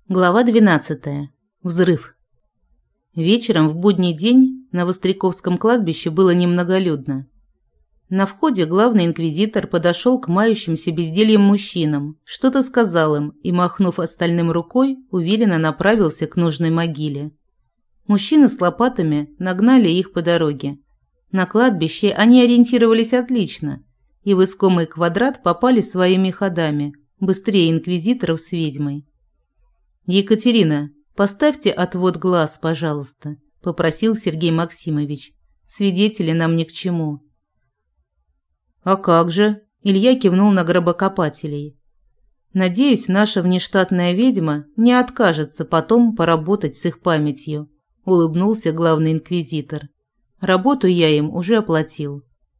Глава 12. Взрыв. Вечером в будний день на Востряковском кладбище было немноголюдно. На входе главный инквизитор подошел к мающимся бездельем мужчинам, что-то сказал им и, махнув остальным рукой, уверенно направился к нужной могиле. Мужчины с лопатами нагнали их по дороге. На кладбище они ориентировались отлично и в искомый квадрат попали своими ходами, быстрее инквизиторов с ведьмой. «Екатерина, поставьте отвод глаз, пожалуйста», – попросил Сергей Максимович. «Свидетели нам ни к чему». «А как же?» – Илья кивнул на гробокопателей. «Надеюсь, наша внештатная ведьма не откажется потом поработать с их памятью», – улыбнулся главный инквизитор. «Работу я им уже оплатил».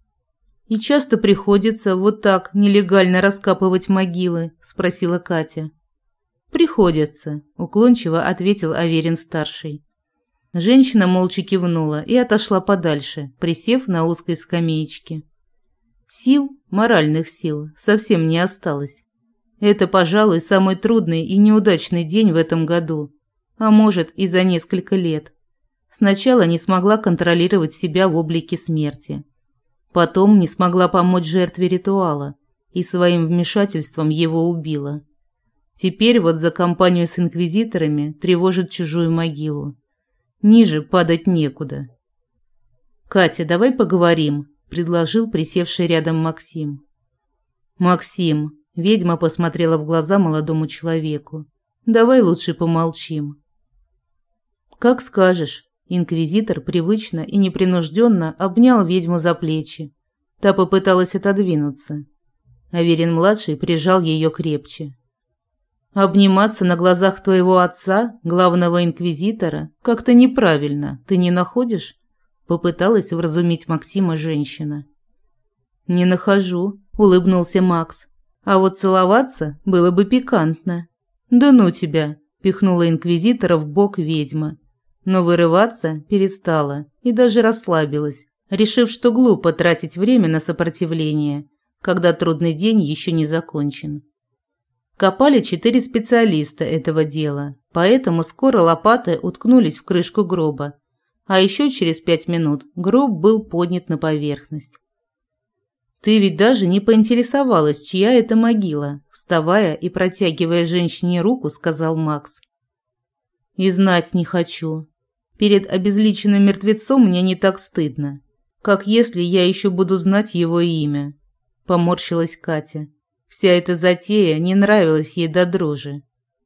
«И часто приходится вот так нелегально раскапывать могилы?» – спросила Катя. «Приходится», – уклончиво ответил Аверин-старший. Женщина молча кивнула и отошла подальше, присев на узкой скамеечке. Сил, моральных сил, совсем не осталось. Это, пожалуй, самый трудный и неудачный день в этом году, а может и за несколько лет. Сначала не смогла контролировать себя в облике смерти. Потом не смогла помочь жертве ритуала и своим вмешательством его убила. Теперь вот за компанию с инквизиторами тревожит чужую могилу. Ниже падать некуда. «Катя, давай поговорим», – предложил присевший рядом Максим. «Максим», – ведьма посмотрела в глаза молодому человеку, – «давай лучше помолчим». «Как скажешь», – инквизитор привычно и непринужденно обнял ведьму за плечи. Та попыталась отодвинуться. Аверин-младший прижал ее крепче. «Обниматься на глазах твоего отца, главного инквизитора, как-то неправильно, ты не находишь?» Попыталась вразумить Максима женщина. «Не нахожу», – улыбнулся Макс. «А вот целоваться было бы пикантно». «Да ну тебя», – пихнула инквизитора в бок ведьма. Но вырываться перестала и даже расслабилась, решив, что глупо тратить время на сопротивление, когда трудный день еще не закончен. Копали 4 специалиста этого дела, поэтому скоро лопаты уткнулись в крышку гроба, а еще через 5 минут гроб был поднят на поверхность. «Ты ведь даже не поинтересовалась, чья это могила», вставая и протягивая женщине руку, сказал Макс. «И знать не хочу. Перед обезличенным мертвецом мне не так стыдно, как если я еще буду знать его имя», поморщилась Катя. Вся эта затея не нравилась ей до дрожи.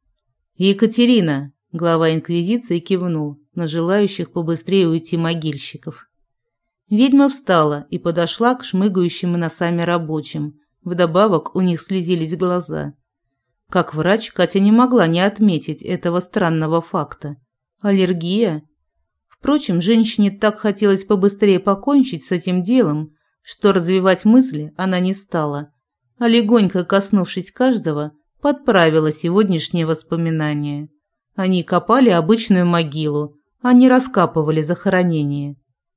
«Екатерина!» – глава инквизиции кивнул на желающих побыстрее уйти могильщиков. Ведьма встала и подошла к шмыгающим носами рабочим. Вдобавок у них слезились глаза. Как врач, Катя не могла не отметить этого странного факта. Аллергия? Впрочем, женщине так хотелось побыстрее покончить с этим делом, что развивать мысли она не стала, а легонько коснувшись каждого, подправила сегодняшние воспоминания. Они копали обычную могилу, а не раскапывали захоронение.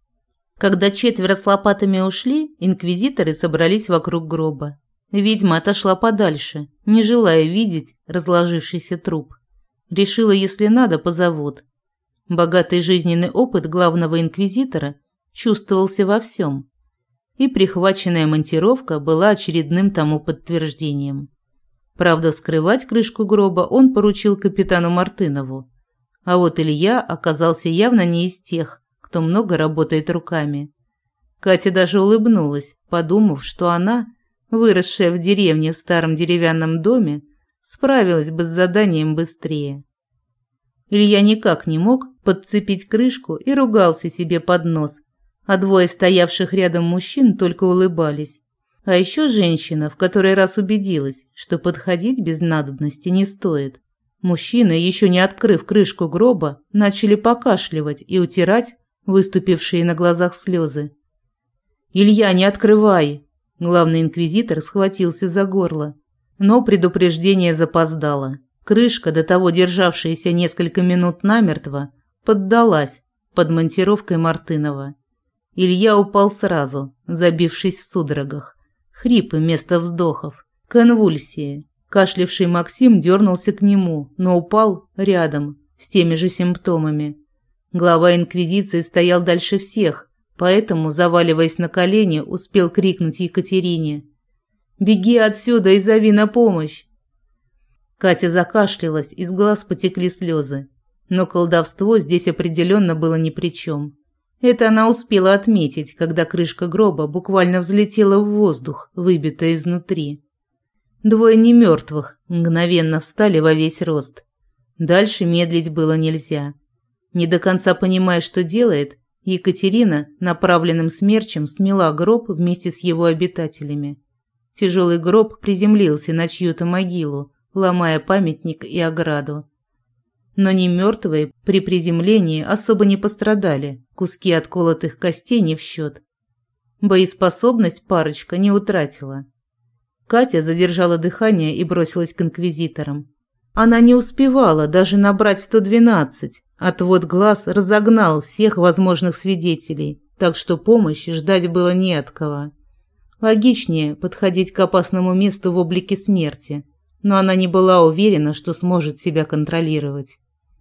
Когда 4 с лопатами ушли, инквизиторы собрались вокруг гроба. Ведьма отошла подальше, не желая видеть разложившийся труп. Решила, если надо, позовут. Богатый жизненный опыт главного инквизитора чувствовался во всем. И прихваченная монтировка была очередным тому подтверждением. Правда, вскрывать крышку гроба он поручил капитану Мартынову. А вот Илья оказался явно не из тех, кто много работает руками. Катя даже улыбнулась, подумав, что она, выросшая в деревне в старом деревянном доме, справилась бы с заданием быстрее. Илья никак не мог подцепить крышку и ругался себе под нос, а 2 стоявших рядом мужчин только улыбались. А еще женщина в который раз убедилась, что подходить без надобности не стоит. Мужчины, еще не открыв крышку гроба, начали покашливать и утирать выступившие на глазах слезы. «Илья, не открывай!» Главный инквизитор схватился за горло. Но предупреждение запоздало. Крышка, до того державшаяся несколько минут намертво, поддалась под монтировкой Мартынова. Илья упал сразу, забившись в судорогах. Хрипы вместо вздохов, конвульсии. Кашлявший Максим дернулся к нему, но упал рядом, с теми же симптомами. Глава инквизиции стоял дальше всех, поэтому, заваливаясь на колени, успел крикнуть Екатерине: «Беги отсюда и зови на помощь!» Катя закашлялась, из глаз потекли слезы. Но колдовство здесь определенно было ни при чем. Это она успела отметить, когда крышка гроба буквально взлетела в воздух, выбитая изнутри. Двое немертвых мгновенно встали во весь рост. Дальше медлить было нельзя. Не до конца понимая, что делает, Екатерина направленным смерчем смела гроб вместе с его обитателями. Тяжелый гроб приземлился на чью-то могилу, ломая памятник и ограду. Но немертвые при приземлении особо не пострадали, куски отколотых костей не в счет. Боеспособность парочка не утратила. Катя задержала дыхание и бросилась к инквизиторам. Она не успевала даже набрать 112. Отвод глаз разогнал всех возможных свидетелей, так что помощи ждать было не от кого. Логичнее подходить к опасному месту в облике смерти, но она не была уверена, что сможет себя контролировать.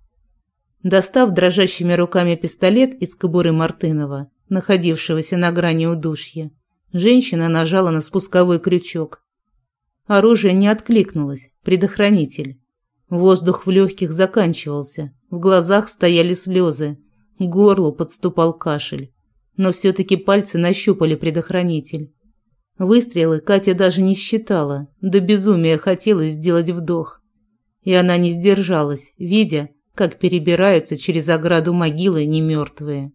Достав дрожащими руками пистолет из кобуры Мартынова, находившегося на грани удушья, женщина нажала на спусковой крючок. Оружие не откликнулось, предохранитель. Воздух в легких заканчивался, в глазах стояли слезы, к горлу подступал кашель. Но все-таки пальцы нащупали предохранитель. Выстрелы Катя даже не считала, до безумия хотелось сделать вдох. И она не сдержалась, видя, как перебираются через ограду могилы немертвые.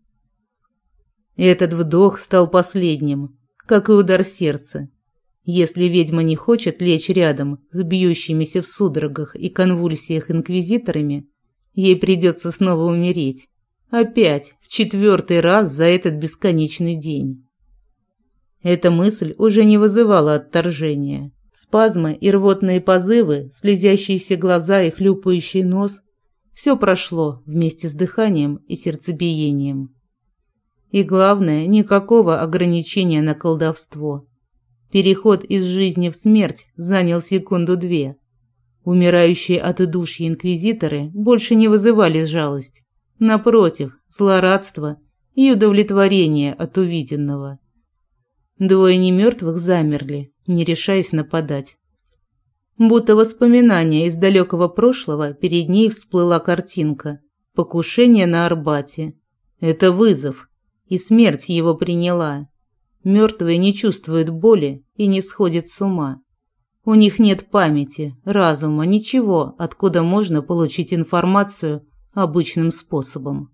Этот вдох стал последним, как и удар сердца. Если ведьма не хочет лечь рядом с бьющимися в судорогах и конвульсиях инквизиторами, ей придется снова умереть. Опять, в 4-й раз за этот бесконечный день. Эта мысль уже не вызывала отторжения. Спазмы и рвотные позывы, слезящиеся глаза и хлюпающий нос – все прошло вместе с дыханием и сердцебиением. И главное, никакого ограничения на колдовство. Переход из жизни в смерть занял секунду-две. Умирающие от удушья инквизиторы больше не вызывали жалость. Напротив, злорадство и удовлетворение от увиденного. Двое немертвых замерли, не решаясь нападать. Будто воспоминание из далекого прошлого, перед ней всплыла картинка. Покушение на Арбате. Это вызов, и смерть его приняла. Мертвые не чувствуют боли и не сходят с ума. У них нет памяти, разума, ничего, откуда можно получить информацию обычным способом.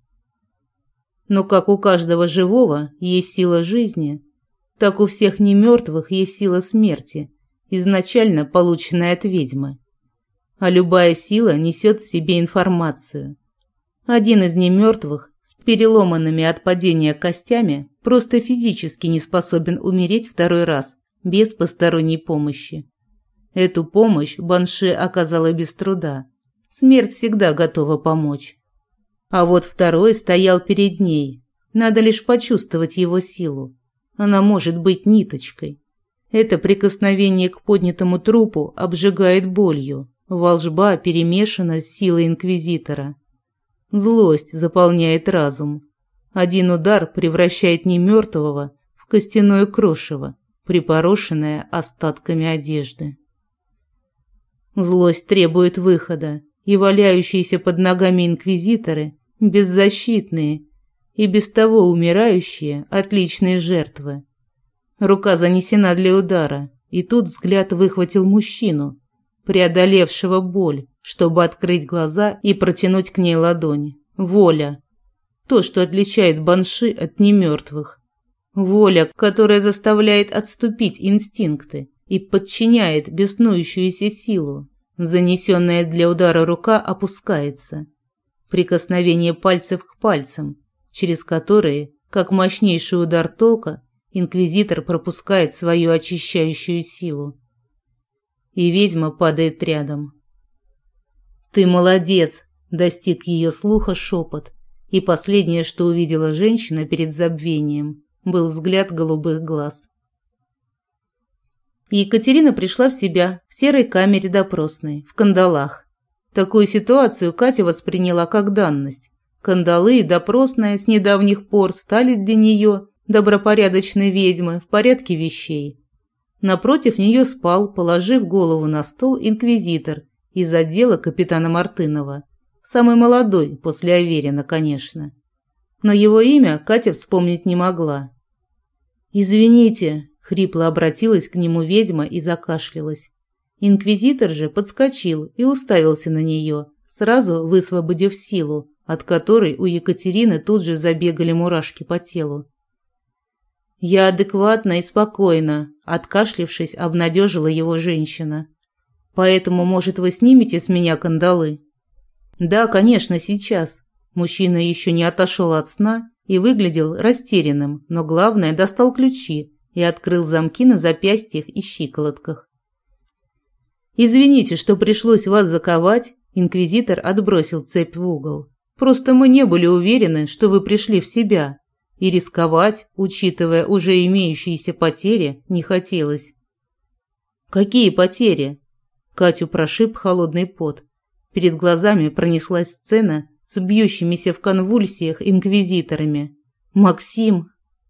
Но как у каждого живого есть сила жизни, так у всех немертвых есть сила смерти, изначально полученная от ведьмы. А любая сила несет в себе информацию. Один из немертвых с переломанными от падения костями просто физически не способен умереть второй раз без посторонней помощи. Эту помощь Банши оказала без труда. Смерть всегда готова помочь. А вот второй стоял перед ней. Надо лишь почувствовать его силу. Она может быть ниточкой. Это прикосновение к поднятому трупу обжигает болью. Волжба перемешана с силой инквизитора. Злость заполняет разум. Один удар превращает немертвого в костяное крошево, припорошенное остатками одежды. Злость требует выхода, и валяющиеся под ногами инквизиторы, беззащитные и без того умирающие, отличные жертвы. Рука занесена для удара, и тут взгляд выхватил мужчину, преодолевшего боль, чтобы открыть глаза и протянуть к ней ладонь. Воля. То, что отличает Банши от немертвых. Воля, которая заставляет отступить инстинкты и подчиняет беснующуюся силу. Занесенная для удара рука опускается. Прикосновение пальцев к пальцам, через которые, как мощнейший удар тока, инквизитор пропускает свою очищающую силу. И ведьма падает рядом. «Ты молодец!» – достиг ее слуха шепот. И последнее, что увидела женщина перед забвением, был взгляд голубых глаз. И Екатерина пришла в себя в серой камере допросной, в кандалах. Такую ситуацию Катя восприняла как данность. Кандалы и допросная с недавних пор стали для нее, добропорядочной ведьмы, в порядке вещей. Напротив нее спал, положив голову на стол, инквизитор из отдела капитана Мартынова. Самый молодой, после Аверина, конечно. Но его имя Катя вспомнить не могла. «Извините», – хрипло обратилась к нему ведьма и закашлялась. Инквизитор же подскочил и уставился на нее, сразу высвободив силу, от которой у Екатерины тут же забегали мурашки по телу. «Я адекватна и спокойна», – откашлившись, обнадежила его женщина. «Поэтому, может, вы снимете с меня кандалы?» «Да, конечно, сейчас». Мужчина еще не отошел от сна и выглядел растерянным, но главное, достал ключи и открыл замки на запястьях и щиколотках. «Извините, что пришлось вас заковать», – инквизитор отбросил цепь в угол. «Просто мы не были уверены, что вы пришли в себя, и рисковать, учитывая уже имеющиеся потери, не хотелось». «Какие потери?» Катю прошиб холодный пот. Перед глазами пронеслась сцена с бьющимися в конвульсиях инквизиторами. «Максим!»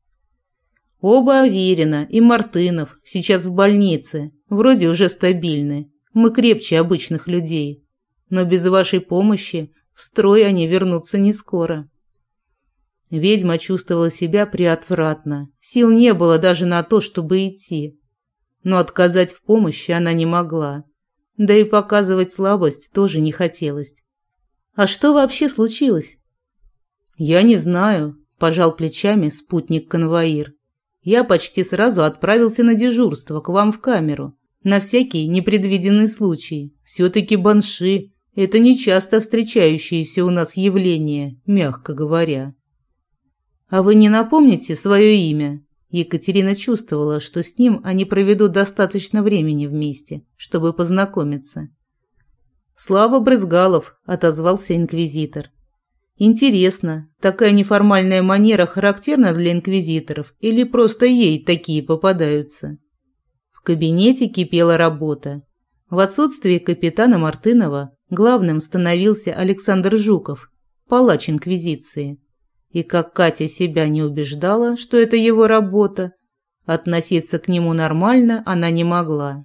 «Оба Аверина и Мартынов сейчас в больнице, вроде уже стабильны. Мы крепче обычных людей. Но без вашей помощи в строй они вернутся не скоро». Ведьма чувствовала себя приотвратно. Сил не было даже на то, чтобы идти. Но отказать в помощи она не могла. Да и показывать слабость тоже не хотелось. «А что вообще случилось?» «Я не знаю», – пожал плечами спутник-конвоир. «Я почти сразу отправился на дежурство к вам в камеру. На всякий непредвиденный случай. Все-таки банши – это нечасто встречающееся у нас явление, мягко говоря». «А вы не напомните свое имя?» Екатерина чувствовала, что с ним они проведут достаточно времени вместе, чтобы познакомиться. «Слава Брызгалов», – отозвался инквизитор. «Интересно, такая неформальная манера характерна для инквизиторов или просто ей такие попадаются?» В кабинете кипела работа. В отсутствие капитана Мартынова главным становился Александр Жуков, палач инквизиции. И как Катя себя не убеждала, что это его работа, относиться к нему нормально она не могла.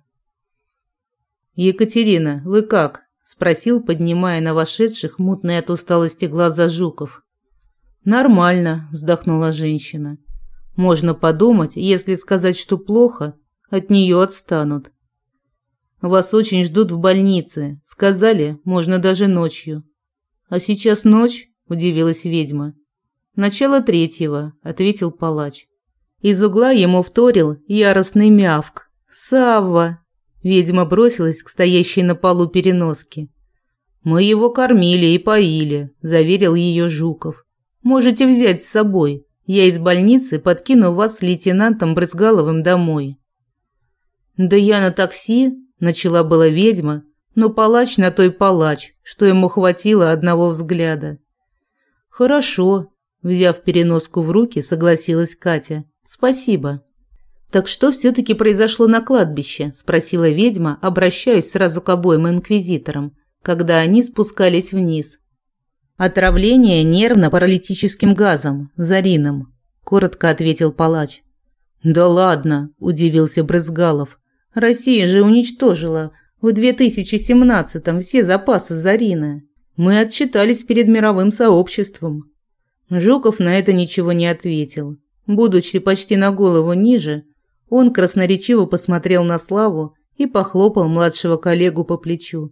«Екатерина, вы как?» – спросил, поднимая на вошедших мутные от усталости глаза Жуков. «Нормально», – вздохнула женщина. «Можно подумать, если сказать, что плохо, от нее отстанут. Вас очень ждут в больнице. Сказали, можно даже ночью». «А сейчас ночь?» – удивилась ведьма. «Начало 3-го», – ответил палач. Из угла ему вторил яростный мявк. «Савва!» – ведьма бросилась к стоящей на полу переноске. «Мы его кормили и поили», – заверил ее Жуков. «Можете взять с собой. Я из больницы подкину вас с лейтенантом Брызгаловым домой». «Да я на такси», – начала была ведьма, но палач на той палач, что ему хватило одного взгляда. «Хорошо», – взяв переноску в руки, согласилась Катя. «Спасибо». «Так что все-таки произошло на кладбище?» – спросила ведьма, обращаясь сразу к обоим инквизиторам, когда они спускались вниз. «Отравление нервно-паралитическим газом, зарином», – коротко ответил палач. «Да ладно», – удивился Брызгалов. «Россия же уничтожила в 2017-м все запасы зарина. Мы отчитались перед мировым сообществом». Жуков на это ничего не ответил. Будучи почти на голову ниже, он красноречиво посмотрел на Славу и похлопал младшего коллегу по плечу.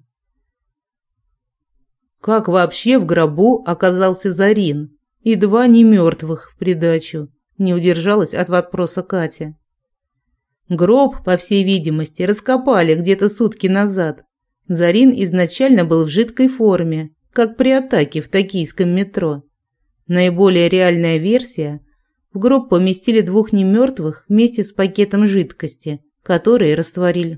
«Как вообще в гробу оказался Зарин? И 2 немертвых в придачу?» – не удержалась от вопроса Катя. Гроб, по всей видимости, раскопали где-то сутки назад. Зарин изначально был в жидкой форме, как при атаке в токийском метро. Наиболее реальная версия – в гроб поместили 2 немертвых вместе с пакетом жидкости, в которой растворили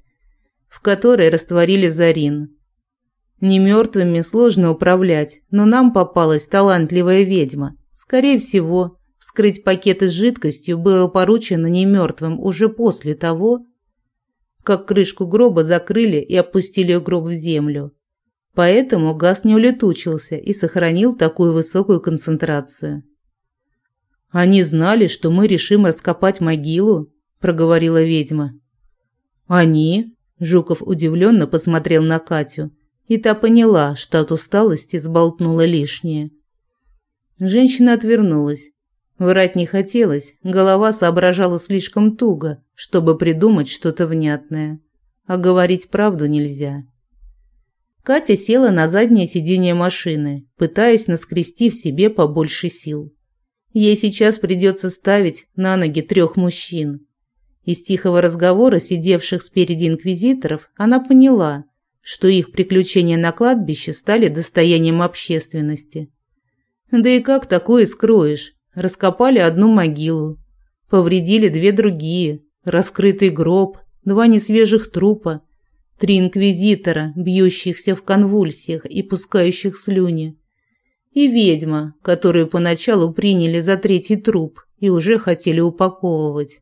зарин. Немертвыми сложно управлять, но нам попалась талантливая ведьма. Скорее всего, вскрыть пакеты с жидкостью было поручено немертвым уже после того, как крышку гроба закрыли и опустили гроб в землю. Поэтому газ не улетучился и сохранил такую высокую концентрацию. «Они знали, что мы решим раскопать могилу?» – проговорила ведьма. «Они?» – Жуков удивленно посмотрел на Катю, и та поняла, что от усталости сболтнула лишнее. Женщина отвернулась. Врать не хотелось, голова соображала слишком туго, чтобы придумать что-то внятное. А говорить правду нельзя. Катя села на заднее сиденье машины, пытаясь наскрести в себе побольше сил. Ей сейчас придется ставить на ноги 3 мужчин. Из тихого разговора сидевших спереди инквизиторов она поняла, что их приключения на кладбище стали достоянием общественности. Да и как такое скроешь? Раскопали одну могилу, повредили 2 другие, раскрытый гроб, 2 несвежих трупа, 3 инквизитора, бьющихся в конвульсиях и пускающих слюни, и ведьма, которую поначалу приняли за 3-й труп и уже хотели упаковывать.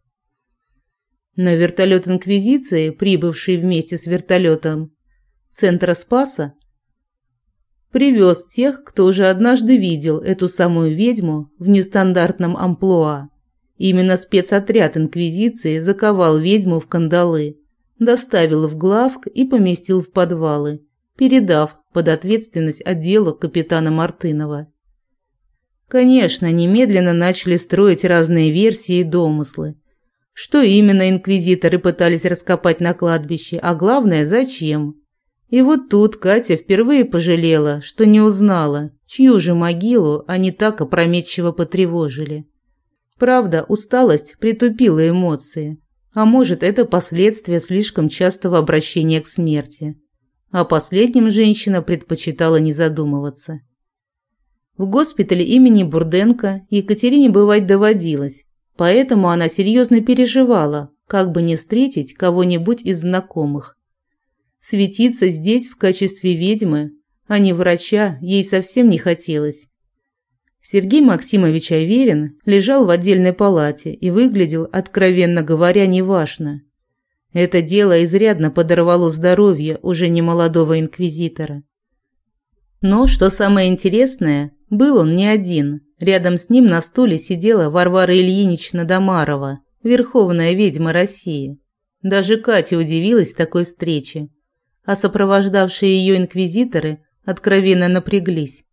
На вертолет инквизиции, прибывший вместе с вертолетом центра Спаса, привез тех, кто уже однажды видел эту самую ведьму в нестандартном амплуа. Именно спецотряд инквизиции заковал ведьму в кандалы, доставил в главк и поместил в подвалы, передав под ответственность отдела капитана Мартынова. Конечно, немедленно начали строить разные версии и домыслы. Что именно инквизиторы пытались раскопать на кладбище, а главное, зачем? И вот тут Катя впервые пожалела, что не узнала, чью же могилу они так опрометчиво потревожили. Правда, усталость притупила эмоции, а может, это последствия слишком частого обращения к смерти. О последнем женщина предпочитала не задумываться. В госпитале имени Бурденко Екатерине бывать доводилось, поэтому она серьезно переживала, как бы не встретить кого-нибудь из знакомых. Светиться здесь в качестве ведьмы, а не врача, ей совсем не хотелось. Сергей Максимович Аверин лежал в отдельной палате и выглядел, откровенно говоря, неважно. Это дело изрядно подорвало здоровье уже немолодого инквизитора. Но, что самое интересное, был он не один. Рядом с ним на стуле сидела Варвара Ильинична Домарова, верховная ведьма России. Даже Катя удивилась такой встрече, а сопровождавшие ее инквизиторы откровенно напряглись.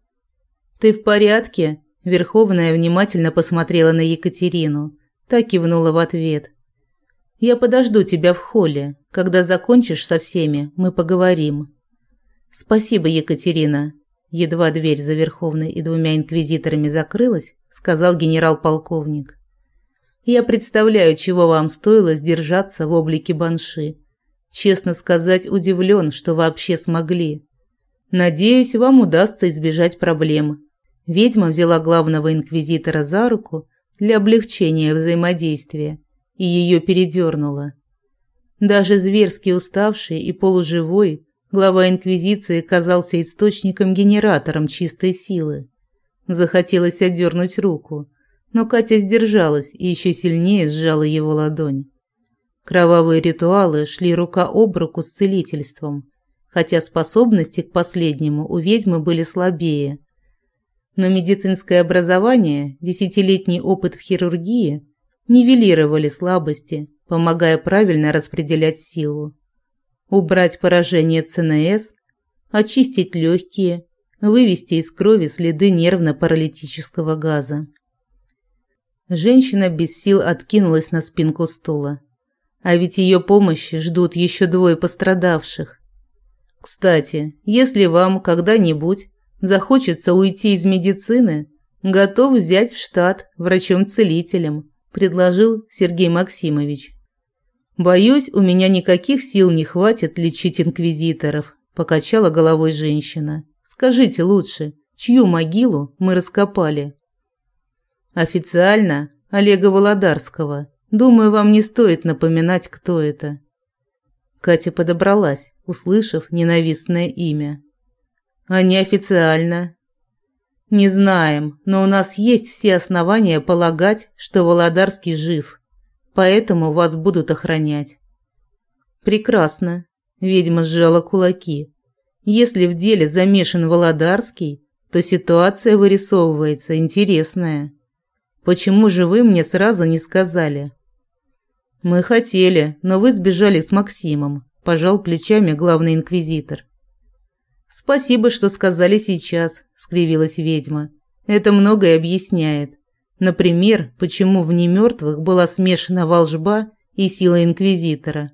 «Ты в порядке?» – Верховная внимательно посмотрела на Екатерину. Та кивнула в ответ. «Я подожду тебя в холле. Когда закончишь со всеми, мы поговорим». «Спасибо, Екатерина». Едва дверь за Верховной и 2 инквизиторами закрылась, сказал генерал-полковник. «Я представляю, чего вам стоило сдержаться в облике банши. Честно сказать, удивлен, что вообще смогли. Надеюсь, вам удастся избежать проблем». Ведьма взяла главного инквизитора за руку для облегчения взаимодействия и ее передернула. Даже зверски уставший и полуживой, глава инквизиции казался источником-генератором чистой силы. Захотелось отдернуть руку, но Катя сдержалась и еще сильнее сжала его ладонь. Кровавые ритуалы шли рука об руку с целительством, хотя способности к последнему у ведьмы были слабее. Но медицинское образование, 10-летний опыт в хирургии нивелировали слабости, помогая правильно распределять силу. Убрать поражение ЦНС, очистить легкие, вывести из крови следы нервно-паралитического газа. Женщина без сил откинулась на спинку стула. А ведь ее помощи ждут еще 2 пострадавших. Кстати, если вам когда-нибудь захочется уйти из медицины, готов взять в штат врачом-целителем, предложил Сергей Максимович. Боюсь, у меня никаких сил не хватит лечить инквизиторов, покачала головой женщина. Скажите лучше, чью могилу мы раскопали? Официально Олега Володарского. Думаю, вам не стоит напоминать, кто это. Катя подобралась, услышав ненавистное имя. А неофициально? Не знаем, но у нас есть все основания полагать, что Володарский жив. Поэтому вас будут охранять. Прекрасно. Ведьма сжала кулаки. Если в деле замешан Володарский, то ситуация вырисовывается интересная. Почему же вы мне сразу не сказали? Мы хотели, но вы сбежали с Максимом, пожал плечами главный инквизитор. Спасибо, что сказали сейчас, скривилась ведьма. Это многое объясняет. Например, почему в немертвых была смешана волжба и сила инквизитора.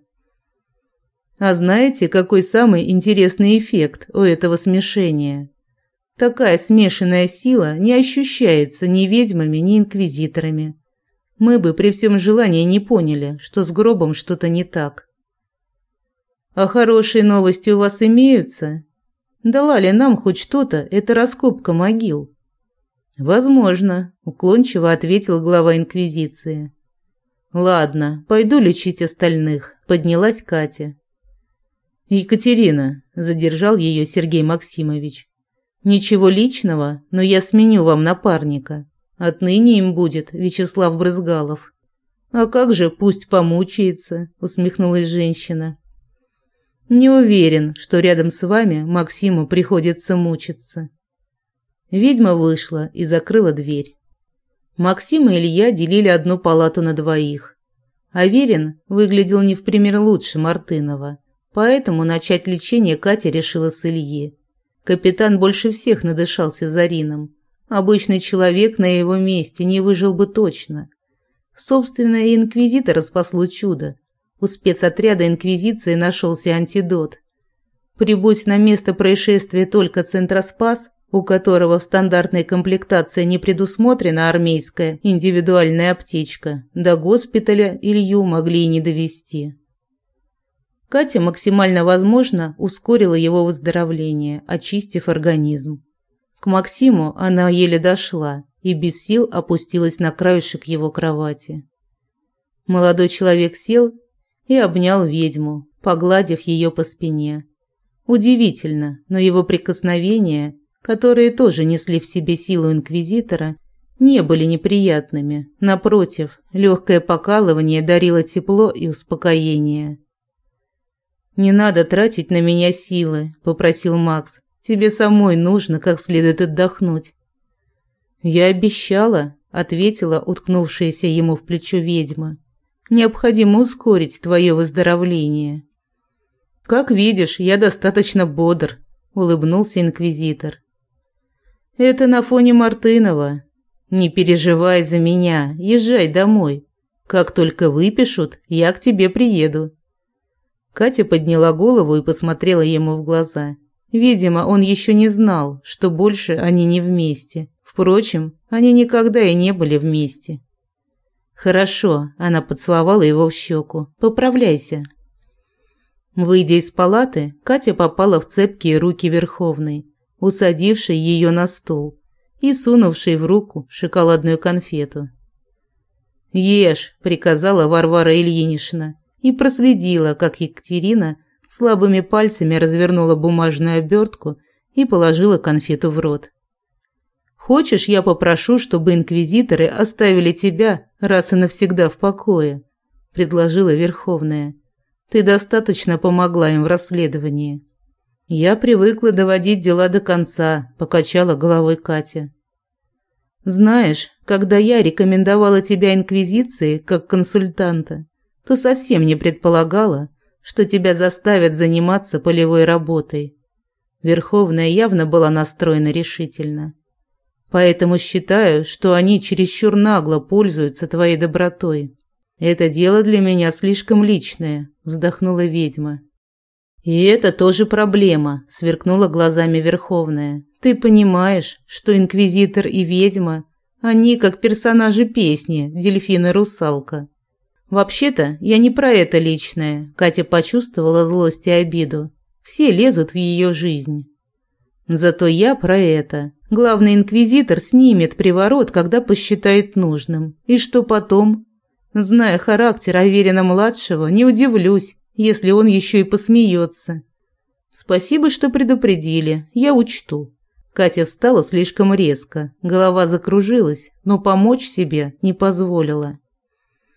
А знаете, какой самый интересный эффект у этого смешения? Такая смешанная сила не ощущается ни ведьмами, ни инквизиторами. Мы бы при всем желании не поняли, что с гробом что-то не так. А хорошие новости у вас имеются? Дала ли нам хоть что-то эта раскопка могил? Возможно, уклончиво ответил глава инквизиции. Ладно, пойду лечить остальных, поднялась Катя. Екатерина, задержал ее Сергей Максимович. Ничего личного, но я сменю вам напарника. Отныне им будет Вячеслав Брызгалов. А как же, пусть помучается, усмехнулась женщина. Не уверен, что рядом с вами Максиму приходится мучиться. Ведьма вышла и закрыла дверь. Максим и Илья делили одну палату на двоих. Аверин выглядел не в пример лучше Мартынова, поэтому начать лечение Катя решила с Ильи. Капитан больше всех надышался Зарином. Обычный человек на его месте не выжил бы точно. Собственно, и инквизитора спасло чудо. У спецотряда инквизиции нашелся антидот. Прибудь на место происшествия только Центроспас, у которого в стандартной комплектации не предусмотрена армейская индивидуальная аптечка, до госпиталя Илью могли и не довести. Катя максимально возможно ускорила его выздоровление, очистив организм. К Максиму она еле дошла и без сил опустилась на краешек его кровати. Молодой человек сел и обнял ведьму, погладив ее по спине. Удивительно, но его прикосновения, которые тоже несли в себе силу инквизитора, не были неприятными. Напротив, легкое покалывание дарило тепло и успокоение. «Не надо тратить на меня силы», – попросил Макс. «Тебе самой нужно как следует отдохнуть». «Я обещала», – ответила уткнувшаяся ему в плечо ведьма. «Необходимо ускорить твое выздоровление». «Как видишь, я достаточно бодр», – улыбнулся инквизитор. «Это на фоне Мартынова. Не переживай за меня, езжай домой. Как только выпишут, я к тебе приеду». Катя подняла голову и посмотрела ему в глаза. Видимо, он еще не знал, что больше они не вместе. Впрочем, они никогда и не были вместе. «Хорошо», – она поцеловала его в щеку. «Поправляйся». Выйдя из палаты, Катя попала в цепкие руки Верховной, усадившей ее на стул и сунувшей в руку шоколадную конфету. «Ешь», – приказала Варвара Ильинична и проследила, как Екатерина слабыми пальцами развернула бумажную обертку и положила конфету в рот. «Хочешь, я попрошу, чтобы инквизиторы оставили тебя раз и навсегда в покое?» – предложила Верховная. «Ты достаточно помогла им в расследовании». «Я привыкла доводить дела до конца», – покачала головой Катя. «Знаешь, когда я рекомендовала тебя инквизиции как консультанта, то совсем не предполагала, что тебя заставят заниматься полевой работой». Верховная явно была настроена решительно. «Поэтому считаю, что они чересчур нагло пользуются твоей добротой. Это дело для меня слишком личное», – вздохнула ведьма. «И это тоже проблема», – сверкнула глазами Верховная. «Ты понимаешь, что инквизитор и ведьма, они как персонажи песни «Дельфин и русалка». «Вообще-то, я не про это личное», – Катя почувствовала злость и обиду. «Все лезут в ее жизнь». «Зато я про это. Главный инквизитор снимет приворот, когда посчитает нужным. И что потом? Зная характер Аверина-младшего, не удивлюсь, если он еще и посмеется. Спасибо, что предупредили, я учту». Катя встала слишком резко, голова закружилась, но помочь себе не позволила.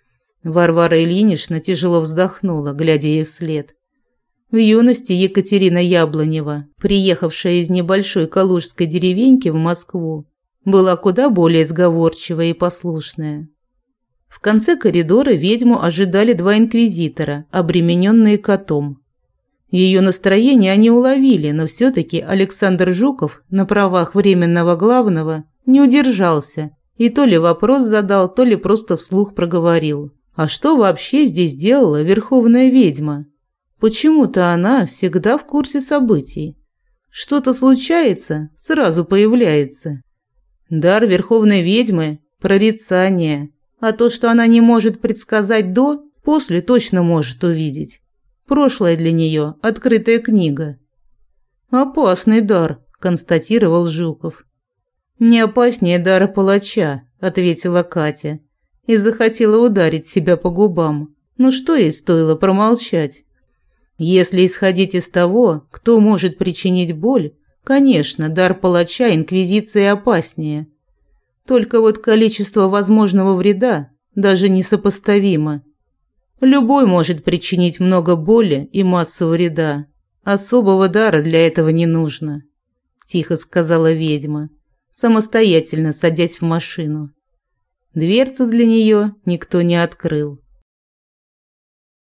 Варвара Ильинична тяжело вздохнула, глядя ей вслед. В юности Екатерина Яблонева, приехавшая из небольшой калужской деревеньки в Москву, была куда более сговорчивая и послушная. В конце коридора ведьму ожидали два инквизитора, обремененные котом. Ее настроение они уловили, но все-таки Александр Жуков на правах временного главного не удержался и то ли вопрос задал, то ли просто вслух проговорил. А что вообще здесь делала верховная ведьма? Почему-то она всегда в курсе событий. Что-то случается, сразу появляется. Дар верховной ведьмы – прорицание, а то, что она не может предсказать до, после точно может увидеть. Прошлое для нее – открытая книга. «Опасный дар», – констатировал Жуков. «Не опаснее дара палача», – ответила Катя и захотела ударить себя по губам. Но что ей стоило промолчать? Если исходить из того, кто может причинить боль, конечно, дар палача инквизиции опаснее. Только вот количество возможного вреда даже несопоставимо. Любой может причинить много боли и массу вреда. Особого дара для этого не нужно, тихо сказала ведьма, самостоятельно садясь в машину. Дверцу для нее никто не открыл.